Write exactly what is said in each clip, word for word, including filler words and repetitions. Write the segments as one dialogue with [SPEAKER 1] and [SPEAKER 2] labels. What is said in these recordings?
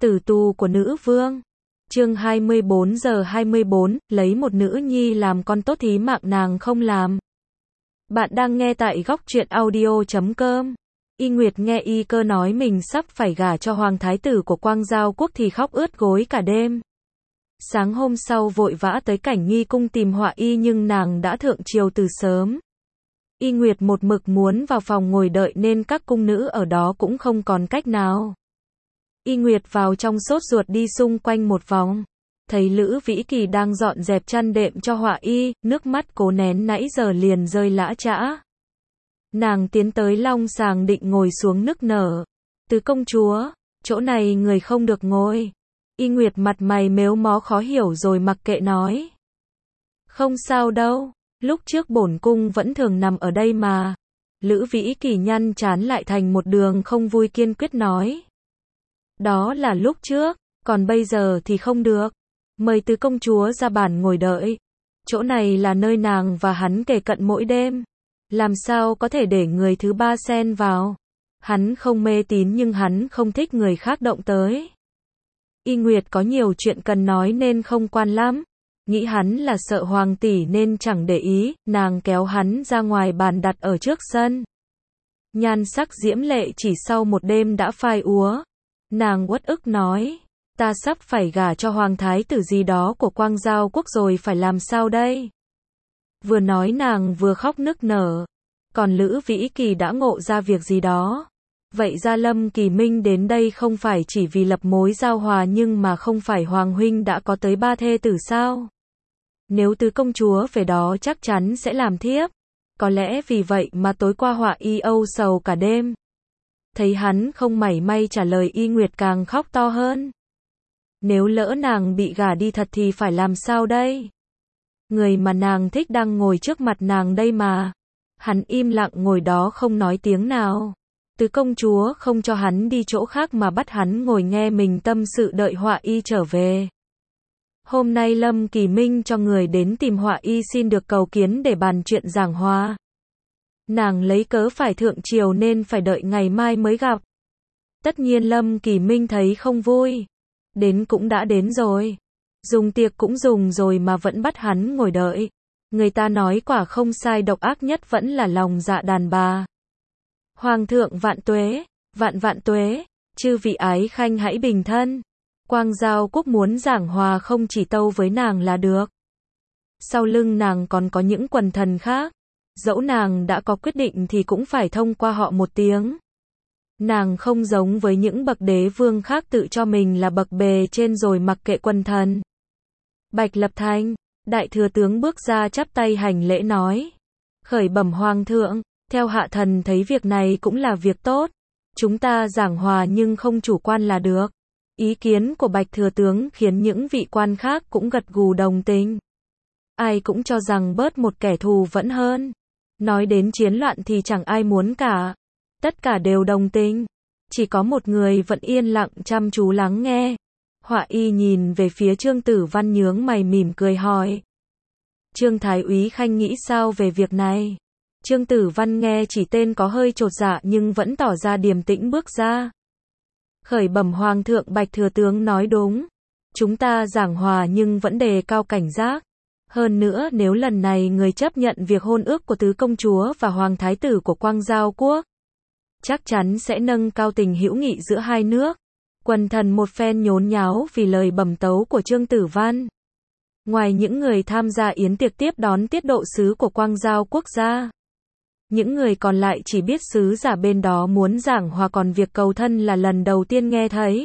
[SPEAKER 1] Tử tù của nữ vương. Chương hai mươi bốn giờ hai mươi bốn, lấy một nữ nhi làm con tốt thí mạng nàng không làm. Bạn đang nghe tại góc truyện audio chấm com. Y Nguyệt nghe Y Cơ nói mình sắp phải gả cho hoàng thái tử của Quang Giao quốc thì khóc ướt gối cả đêm. Sáng hôm sau vội vã tới Cảnh Nghi cung tìm Họa Y nhưng nàng đã thượng triều từ sớm. Y Nguyệt một mực muốn vào phòng ngồi đợi nên các cung nữ ở đó cũng không còn cách nào. Y Nguyệt vào trong sốt ruột đi xung quanh một vòng. Thấy Lữ Vĩ Kỳ đang dọn dẹp chăn đệm cho Họa Y, nước mắt cố nén nãy giờ liền rơi lã chã. Nàng tiến tới long sàng định ngồi xuống nức nở. Tứ công chúa, chỗ này người không được ngồi. Y Nguyệt mặt mày mếu mó khó hiểu rồi mặc kệ nói. Không sao đâu, lúc trước bổn cung vẫn thường nằm ở đây mà. Lữ Vĩ Kỳ nhăn trán lại thành một đường không vui kiên quyết nói. Đó là lúc trước, còn bây giờ thì không được. Mời tứ công chúa ra bàn ngồi đợi. Chỗ này là nơi nàng và hắn kề cận mỗi đêm. Làm sao có thể để người thứ ba xen vào. Hắn không mê tín nhưng hắn không thích người khác động tới. Y Nguyệt có nhiều chuyện cần nói nên không quan lắm. Nghĩ hắn là sợ hoàng tỷ nên chẳng để ý, nàng kéo hắn ra ngoài bàn đặt ở trước sân. Nhan sắc diễm lệ chỉ sau một đêm đã phai úa. Nàng uất ức nói, ta sắp phải gả cho hoàng thái tử gì đó của Quang Giao quốc rồi phải làm sao đây? Vừa nói nàng vừa khóc nức nở. Còn Lữ Vĩ Kỳ đã ngộ ra việc gì đó. Vậy ra Lâm Kỳ Minh đến đây không phải chỉ vì lập mối giao hòa nhưng mà không phải hoàng huynh đã có tới ba thê tử sao? Nếu tứ công chúa về đó chắc chắn sẽ làm thiếp. Có lẽ vì vậy mà tối qua Họa Y âu sầu cả đêm. Thấy hắn không mảy may trả lời Y Nguyệt càng khóc to hơn. Nếu lỡ nàng bị gả đi thật thì phải làm sao đây? Người mà nàng thích đang ngồi trước mặt nàng đây mà. Hắn im lặng ngồi đó không nói tiếng nào. Tứ công chúa không cho hắn đi chỗ khác mà bắt hắn ngồi nghe mình tâm sự đợi Họa Y trở về. Hôm nay Lâm Kỳ Minh cho người đến tìm Họa Y xin được cầu kiến để bàn chuyện giảng hòa. Nàng lấy cớ phải thượng triều nên phải đợi ngày mai mới gặp. Tất nhiên Lâm Kỳ Minh thấy không vui. Đến cũng đã đến rồi. Dùng tiệc cũng dùng rồi mà vẫn bắt hắn ngồi đợi. Người ta nói quả không sai, độc ác nhất vẫn là lòng dạ đàn bà. Hoàng thượng vạn tuế, vạn vạn tuế, chư vị ái khanh hãy bình thân. Quang Giao quốc muốn giảng hòa không chỉ tâu với nàng là được. Sau lưng nàng còn có những quần thần khác. Dẫu nàng đã có quyết định thì cũng phải thông qua họ một tiếng. Nàng không giống với những bậc đế vương khác tự cho mình là bậc bề trên rồi mặc kệ quần thần. Bạch Lập Thành, đại thừa tướng bước ra chắp tay hành lễ nói. Khởi bẩm hoàng thượng, theo hạ thần thấy việc này cũng là việc tốt. Chúng ta giảng hòa nhưng không chủ quan là được. Ý kiến của Bạch thừa tướng khiến những vị quan khác cũng gật gù đồng tình. Ai cũng cho rằng bớt một kẻ thù vẫn hơn. Nói đến chiến loạn thì chẳng ai muốn cả. Tất cả đều đồng tình. Chỉ có một người vẫn yên lặng chăm chú lắng nghe. Họa Y nhìn về phía Trương Tử Văn nhướng mày mỉm cười hỏi. Trương Thái úy khanh nghĩ sao về việc này? Trương Tử Văn nghe chỉ tên có hơi chột dạ nhưng vẫn tỏ ra điềm tĩnh bước ra. Khởi bẩm hoàng thượng, Bạch thừa tướng nói đúng. Chúng ta giảng hòa nhưng vẫn đề cao cảnh giác. Hơn nữa nếu lần này người chấp nhận việc hôn ước của tứ công chúa và hoàng thái tử của Quang Giao quốc, chắc chắn sẽ nâng cao tình hữu nghị giữa hai nước. Quần thần một phen nhốn nháo vì lời bẩm tấu của Trương Tử Văn. Ngoài những người tham gia yến tiệc tiếp đón tiết độ sứ của Quang Giao quốc gia, những người còn lại chỉ biết sứ giả bên đó muốn giảng hòa, còn việc cầu thân là lần đầu tiên nghe thấy.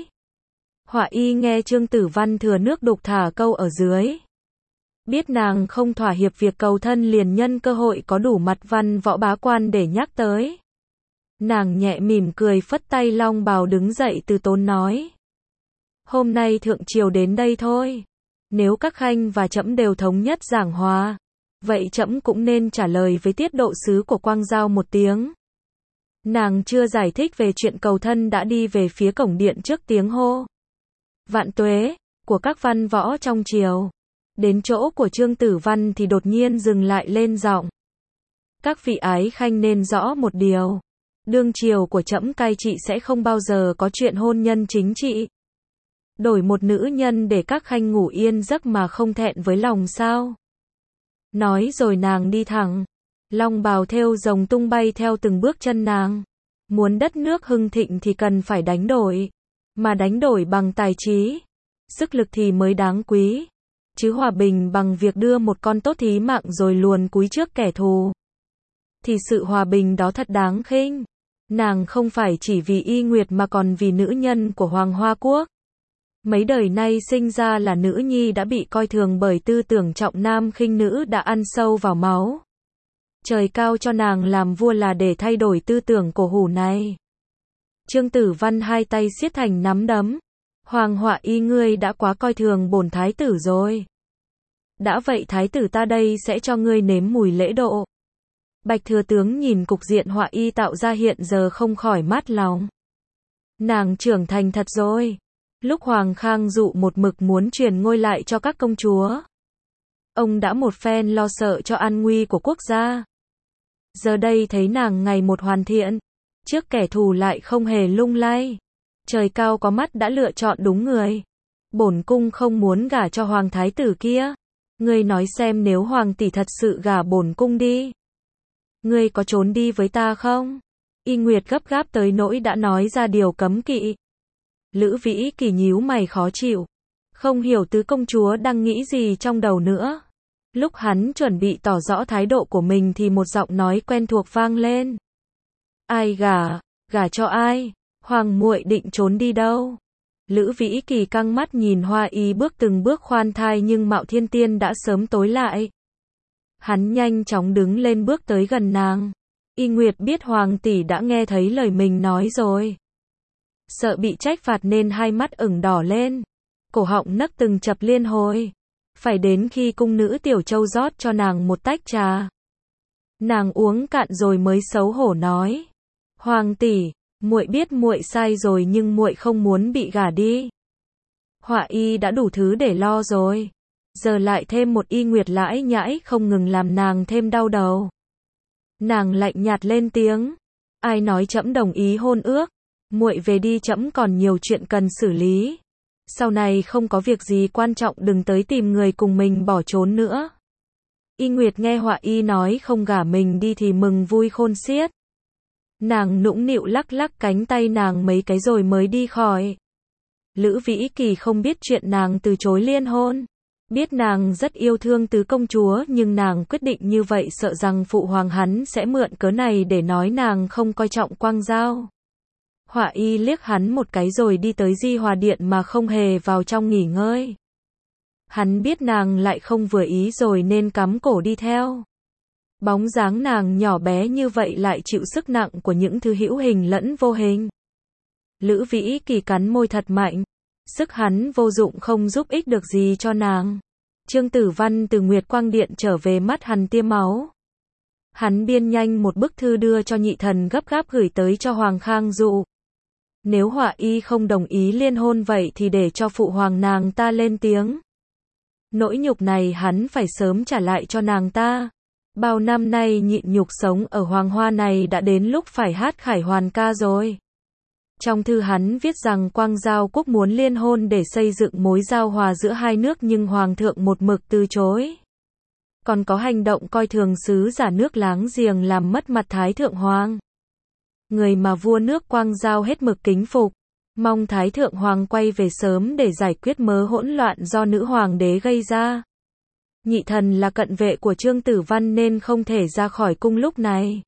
[SPEAKER 1] Họa Y nghe Trương Tử Văn thừa nước đục thả câu ở dưới. Biết nàng không thỏa hiệp việc cầu thân liền nhân cơ hội có đủ mặt văn võ bá quan để nhắc tới. Nàng nhẹ mỉm cười phất tay long bào đứng dậy từ tốn nói. Hôm nay thượng triều đến đây thôi. Nếu các khanh và trẫm đều thống nhất giảng hòa, vậy trẫm cũng nên trả lời với tiết độ sứ của Quang Giao một tiếng. Nàng chưa giải thích về chuyện cầu thân đã đi về phía cổng điện trước tiếng hô vạn tuế của các văn võ trong triều. Đến chỗ của Trương Tử Văn thì đột nhiên dừng lại lên giọng. Các vị ái khanh nên rõ một điều. Đương triều của trẫm cai trị sẽ không bao giờ có chuyện hôn nhân chính trị. Đổi một nữ nhân để các khanh ngủ yên giấc mà không thẹn với lòng sao? Nói rồi nàng đi thẳng. Long bào thêu rồng tung bay theo từng bước chân nàng. Muốn đất nước hưng thịnh thì cần phải đánh đổi. Mà đánh đổi bằng tài trí. Sức lực thì mới đáng quý. Chứ hòa bình bằng việc đưa một con tốt thí mạng rồi luồn cúi trước kẻ thù. Thì sự hòa bình đó thật đáng khinh. Nàng không phải chỉ vì Y Nguyệt mà còn vì nữ nhân của Hoàng Hoa Quốc. Mấy đời nay sinh ra là nữ nhi đã bị coi thường bởi tư tưởng trọng nam khinh nữ đã ăn sâu vào máu. Trời cao cho nàng làm vua là để thay đổi tư tưởng cổ hủ này. Trương Tử Văn hai tay siết thành nắm đấm. Hoàng Họa Y ngươi đã quá coi thường bổn thái tử rồi. Đã vậy thái tử ta đây sẽ cho ngươi nếm mùi lễ độ. Bạch thừa tướng nhìn cục diện Họa Y tạo ra hiện giờ không khỏi mát lòng. Nàng trưởng thành thật rồi. Lúc Hoàng Khang Dụ một mực muốn truyền ngôi lại cho các công chúa. Ông đã một phen lo sợ cho an nguy của quốc gia. Giờ đây thấy nàng ngày một hoàn thiện. Trước kẻ thù lại không hề lung lay. Trời cao có mắt đã lựa chọn đúng người. Bổn cung không muốn gả cho hoàng thái tử kia. Ngươi nói xem nếu hoàng tỷ thật sự gả bổn cung đi. Ngươi có trốn đi với ta không? Y Nguyệt gấp gáp tới nỗi đã nói ra điều cấm kỵ. Lữ Vĩ Kỳ nhíu mày khó chịu. Không hiểu tứ công chúa đang nghĩ gì trong đầu nữa. Lúc hắn chuẩn bị tỏ rõ thái độ của mình thì một giọng nói quen thuộc vang lên. Ai gả? Gả cho ai? Hoàng muội định trốn đi đâu? Lữ Vĩ Kỳ căng mắt nhìn Hoa Y bước từng bước khoan thai nhưng Mạo Thiên Tiên đã sớm tối lại. Hắn nhanh chóng đứng lên bước tới gần nàng. Y Nguyệt biết hoàng tỷ đã nghe thấy lời mình nói rồi. Sợ bị trách phạt nên hai mắt ửng đỏ lên. Cổ họng nấc từng chập liên hồi. Phải đến khi cung nữ Tiểu Châu rót cho nàng một tách trà. Nàng uống cạn rồi mới xấu hổ nói. Hoàng tỷ, muội biết muội sai rồi nhưng muội không muốn bị gả đi. Họa Y đã đủ thứ để lo rồi. Giờ lại thêm một Y Nguyệt lãi nhãi không ngừng làm nàng thêm đau đầu. Nàng lạnh nhạt lên tiếng. Ai nói trẫm đồng ý hôn ước? Muội về đi trẫm còn nhiều chuyện cần xử lý. Sau này không có việc gì quan trọng đừng tới tìm người cùng mình bỏ trốn nữa. Y Nguyệt nghe Họa Y nói không gả mình đi thì mừng vui khôn xiết. Nàng nũng nịu lắc lắc cánh tay nàng mấy cái rồi mới đi khỏi. Lữ Vĩ Kỳ không biết chuyện nàng từ chối liên hôn. Biết nàng rất yêu thương tứ công chúa nhưng nàng quyết định như vậy sợ rằng phụ hoàng hắn sẽ mượn cớ này để nói nàng không coi trọng Quang Giao. Họa Y liếc hắn một cái rồi đi tới Di Hòa Điện mà không hề vào trong nghỉ ngơi. Hắn biết nàng lại không vừa ý rồi nên cắm cổ đi theo. Bóng dáng nàng nhỏ bé như vậy lại chịu sức nặng của những thứ hữu hình lẫn vô hình. Lữ Vĩ Kỳ cắn môi thật mạnh. Sức hắn vô dụng không giúp ích được gì cho nàng. Trương Tử Văn từ Nguyệt Quang Điện trở về mắt hắn tiêm máu. Hắn biên nhanh một bức thư đưa cho nhị thần gấp gáp gửi tới cho Hoàng Khang Dụ. Nếu Họa Y không đồng ý liên hôn vậy thì để cho phụ hoàng nàng ta lên tiếng. Nỗi nhục này hắn phải sớm trả lại cho nàng ta. Bao năm nay nhịn nhục sống ở Hoàng Hoa này đã đến lúc phải hát khải hoàn ca rồi. Trong thư hắn viết rằng Quang Giao Quốc muốn liên hôn để xây dựng mối giao hòa giữa hai nước nhưng Hoàng thượng một mực từ chối. Còn có hành động coi thường sứ giả nước láng giềng làm mất mặt Thái Thượng Hoàng. Người mà vua nước Quang Giao hết mực kính phục. Mong Thái Thượng Hoàng quay về sớm để giải quyết mớ hỗn loạn do nữ hoàng đế gây ra. Nhị thần là cận vệ của Trương Tử Văn nên không thể ra khỏi cung lúc này.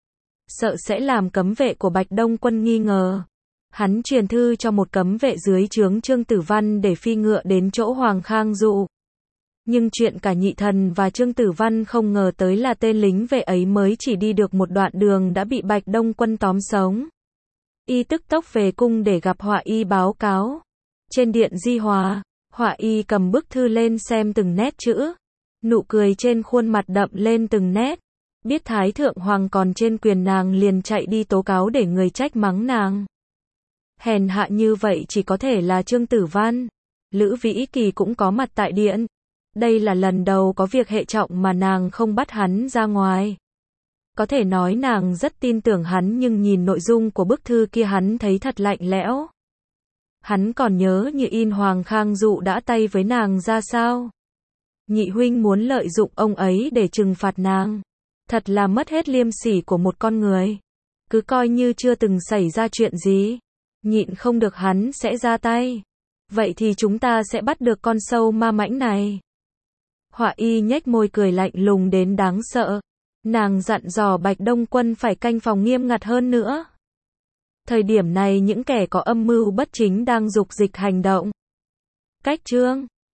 [SPEAKER 1] Sợ sẽ làm cấm vệ của Bạch Đông Quân nghi ngờ. Hắn truyền thư cho một cấm vệ dưới trướng Trương Tử Văn để phi ngựa đến chỗ Hoàng Khang Dụ. Nhưng chuyện cả nhị thần và Trương Tử Văn không ngờ tới là tên lính vệ ấy mới chỉ đi được một đoạn đường đã bị Bạch Đông Quân tóm sống. Y tức tốc về cung để gặp Họa Y báo cáo. Trên điện Di Hòa, Họa Y cầm bức thư lên xem từng nét chữ. Nụ cười trên khuôn mặt đậm lên từng nét. Biết Thái Thượng Hoàng còn trên quyền nàng liền chạy đi tố cáo để người trách mắng nàng. Hèn hạ như vậy chỉ có thể là Trương Tử Văn. Lữ Vĩ Kỳ cũng có mặt tại điện. Đây là lần đầu có việc hệ trọng mà nàng không bắt hắn ra ngoài. Có thể nói nàng rất tin tưởng hắn nhưng nhìn nội dung của bức thư kia hắn thấy thật lạnh lẽo. Hắn còn nhớ như in Hoàng Khang Dụ đã tay với nàng ra sao. Nhị huynh muốn lợi dụng ông ấy để trừng phạt nàng. Thật là mất hết liêm sỉ của một con người. Cứ coi như chưa từng xảy ra chuyện gì. Nhịn không được hắn sẽ ra tay. Vậy thì chúng ta sẽ bắt được con sâu ma mãnh này. Họa y nhếch môi cười lạnh lùng đến đáng sợ. Nàng dặn dò Bạch Đông Quân phải canh phòng nghiêm ngặt hơn nữa. Thời điểm này những kẻ có âm mưu bất chính đang dục dịch hành động. Cách chương